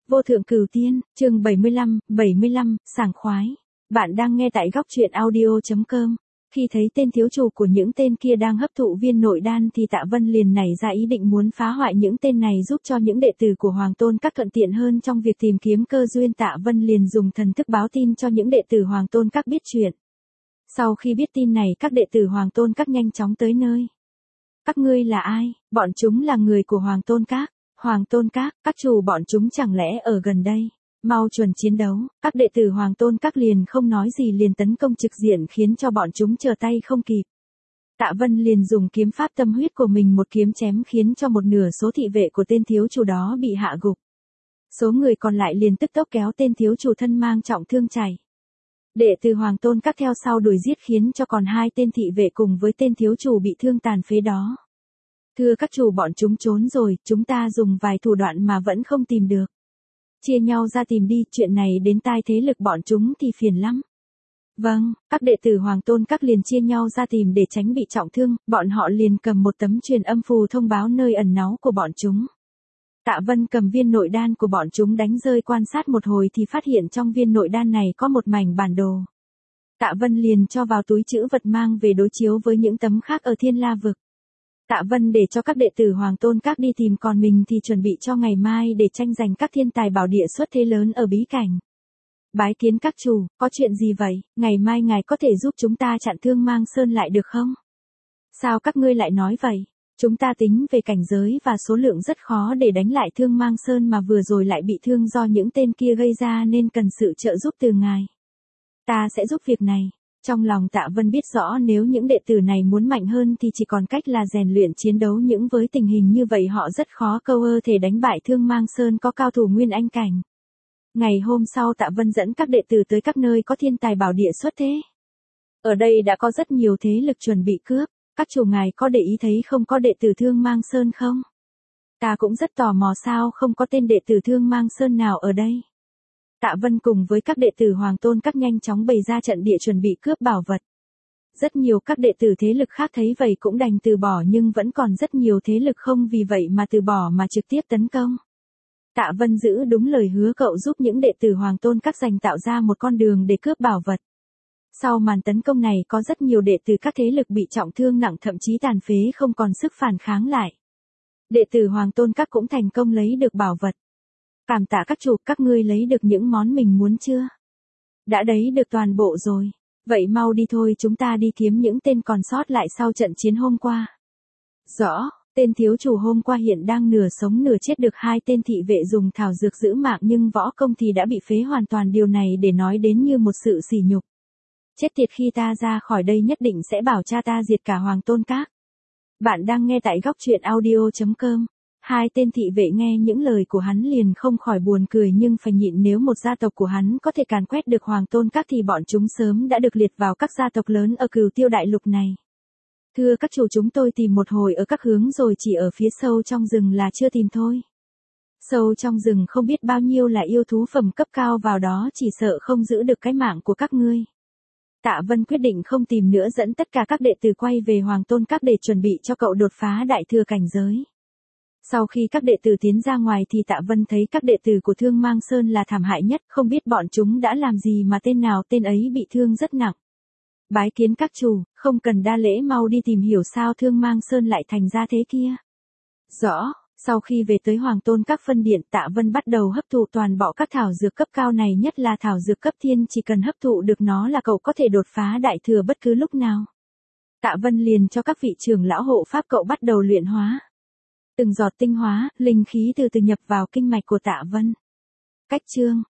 Vô thượng cửu tiên, chương 75, sảng khoái. Bạn đang nghe tại góc truyện audio.com. Khi thấy tên thiếu chủ của những tên kia đang hấp thụ viên nội đan thì Tạ Vân liền nảy ra ý định muốn phá hoại những tên này giúp cho những đệ tử của Hoàng Tôn Các thuận tiện hơn trong việc tìm kiếm cơ duyên. Tạ Vân liền dùng thần thức báo tin cho những đệ tử Hoàng Tôn Các biết chuyện. Sau khi biết tin này, các đệ tử Hoàng Tôn Các nhanh chóng tới nơi. Các ngươi là ai? Bọn chúng là người của Hoàng Tôn Các. Hoàng Tôn các chủ bọn chúng chẳng lẽ ở gần đây? Mau chuẩn chiến đấu. Các đệ tử Hoàng Tôn Các liền không nói gì liền tấn công trực diện khiến cho bọn chúng trở tay không kịp. Tạ Vân liền dùng kiếm pháp tâm huyết của mình một kiếm chém khiến cho một nửa số thị vệ của tên thiếu chủ đó bị hạ gục. Số người còn lại liền tức tốc kéo tên thiếu chủ thân mang trọng thương chạy. Đệ tử Hoàng Tôn Các theo sau đuổi giết khiến cho còn hai tên thị vệ cùng với tên thiếu chủ bị thương tàn phế đó. Thưa các chủ, bọn chúng trốn rồi, chúng ta dùng vài thủ đoạn mà vẫn không tìm được. Chia nhau ra tìm đi, chuyện này đến tai thế lực bọn chúng thì phiền lắm. Vâng, các đệ tử Hoàng Tôn Các liền chia nhau ra tìm để tránh bị trọng thương, bọn họ liền cầm một tấm truyền âm phù thông báo nơi ẩn náu của bọn chúng. Tạ Vân cầm viên nội đan của bọn chúng đánh rơi quan sát một hồi thì phát hiện trong viên nội đan này có một mảnh bản đồ. Tạ Vân liền cho vào túi trữ vật mang về đối chiếu với những tấm khác ở Thiên La Vực. Tạ Vân để cho các đệ tử Hoàng Tôn Các đi tìm, còn mình thì chuẩn bị cho ngày mai để tranh giành các thiên tài bảo địa xuất thế lớn ở bí cảnh. Bái kiến các chủ, có chuyện gì vậy? Ngày mai ngài có thể giúp chúng ta chặn Thương Mang Sơn lại được không? Sao các ngươi lại nói vậy? Chúng ta tính về cảnh giới và số lượng rất khó để đánh lại Thương Mang Sơn mà vừa rồi lại bị thương do những tên kia gây ra nên cần sự trợ giúp từ ngài. Ta sẽ giúp việc này. Trong lòng Tạ Vân biết rõ nếu những đệ tử này muốn mạnh hơn thì chỉ còn cách là rèn luyện chiến đấu, nhưng với tình hình như vậy họ rất khó thể đánh bại Thương Mang Sơn có cao thủ Nguyên Anh cảnh. Ngày hôm sau Tạ Vân dẫn các đệ tử tới các nơi có thiên tài bảo địa xuất thế. Ở đây đã có rất nhiều thế lực chuẩn bị cướp, các chủ ngài có để ý thấy không có đệ tử Thương Mang Sơn không? Ta cũng rất tò mò sao không có tên đệ tử Thương Mang Sơn nào ở đây. Tạ Vân cùng với các đệ tử Hoàng Tôn Các nhanh chóng bày ra trận địa chuẩn bị cướp bảo vật. Rất nhiều các đệ tử thế lực khác thấy vậy cũng đành từ bỏ, nhưng vẫn còn rất nhiều thế lực không vì vậy mà từ bỏ mà trực tiếp tấn công. Tạ Vân giữ đúng lời hứa, cậu giúp những đệ tử Hoàng Tôn Các giành tạo ra một con đường để cướp bảo vật. Sau màn tấn công này có rất nhiều đệ tử các thế lực bị trọng thương nặng, thậm chí tàn phế không còn sức phản kháng lại. Đệ tử Hoàng Tôn Các cũng thành công lấy được bảo vật. Cảm tạ các chủ, các ngươi lấy được những món mình muốn chưa? Đã đấy, được toàn bộ rồi. Vậy mau đi thôi, chúng ta đi kiếm những tên còn sót lại sau trận chiến hôm qua. Rõ, tên thiếu chủ hôm qua hiện đang nửa sống nửa chết, được hai tên thị vệ dùng thảo dược giữ mạng nhưng võ công thì đã bị phế hoàn toàn, điều này để nói đến như một sự sỉ nhục. Chết tiệt, khi ta ra khỏi đây nhất định sẽ bảo cha ta diệt cả Hoàng Tôn Các. Bạn đang nghe tại góc truyện audio.com. Hai tên thị vệ nghe những lời của hắn liền không khỏi buồn cười, nhưng phải nhịn, nếu một gia tộc của hắn có thể càn quét được Hoàng Tôn Các thì bọn chúng sớm đã được liệt vào các gia tộc lớn ở Cửu Tiêu Đại Lục này. Thưa các chủ, chúng tôi tìm một hồi ở các hướng rồi, chỉ ở phía sâu trong rừng là chưa tìm thôi. Sâu trong rừng không biết bao nhiêu là yêu thú phẩm cấp cao, vào đó chỉ sợ không giữ được cái mạng của các ngươi. Tạ Vân quyết định không tìm nữa, dẫn tất cả các đệ tử quay về Hoàng Tôn Các để chuẩn bị cho cậu đột phá đại thừa cảnh giới. Sau khi các đệ tử tiến ra ngoài thì Tạ Vân thấy các đệ tử của Thương Mang Sơn là thảm hại nhất, không biết bọn chúng đã làm gì mà tên nào tên ấy bị thương rất nặng. Bái kiến các chủ, không cần đa lễ, mau đi tìm hiểu sao Thương Mang Sơn lại thành ra thế kia. Rõ, sau khi về tới Hoàng Tôn Các phân điện, Tạ Vân bắt đầu hấp thụ toàn bộ các thảo dược cấp cao này, nhất là thảo dược cấp thiên, chỉ cần hấp thụ được nó là cậu có thể đột phá đại thừa bất cứ lúc nào. Tạ Vân liền cho các vị trưởng lão hộ pháp cậu bắt đầu luyện hóa. Từng giọt tinh hóa, linh khí từ từ nhập vào kinh mạch của Tạ Vân. Cách chương,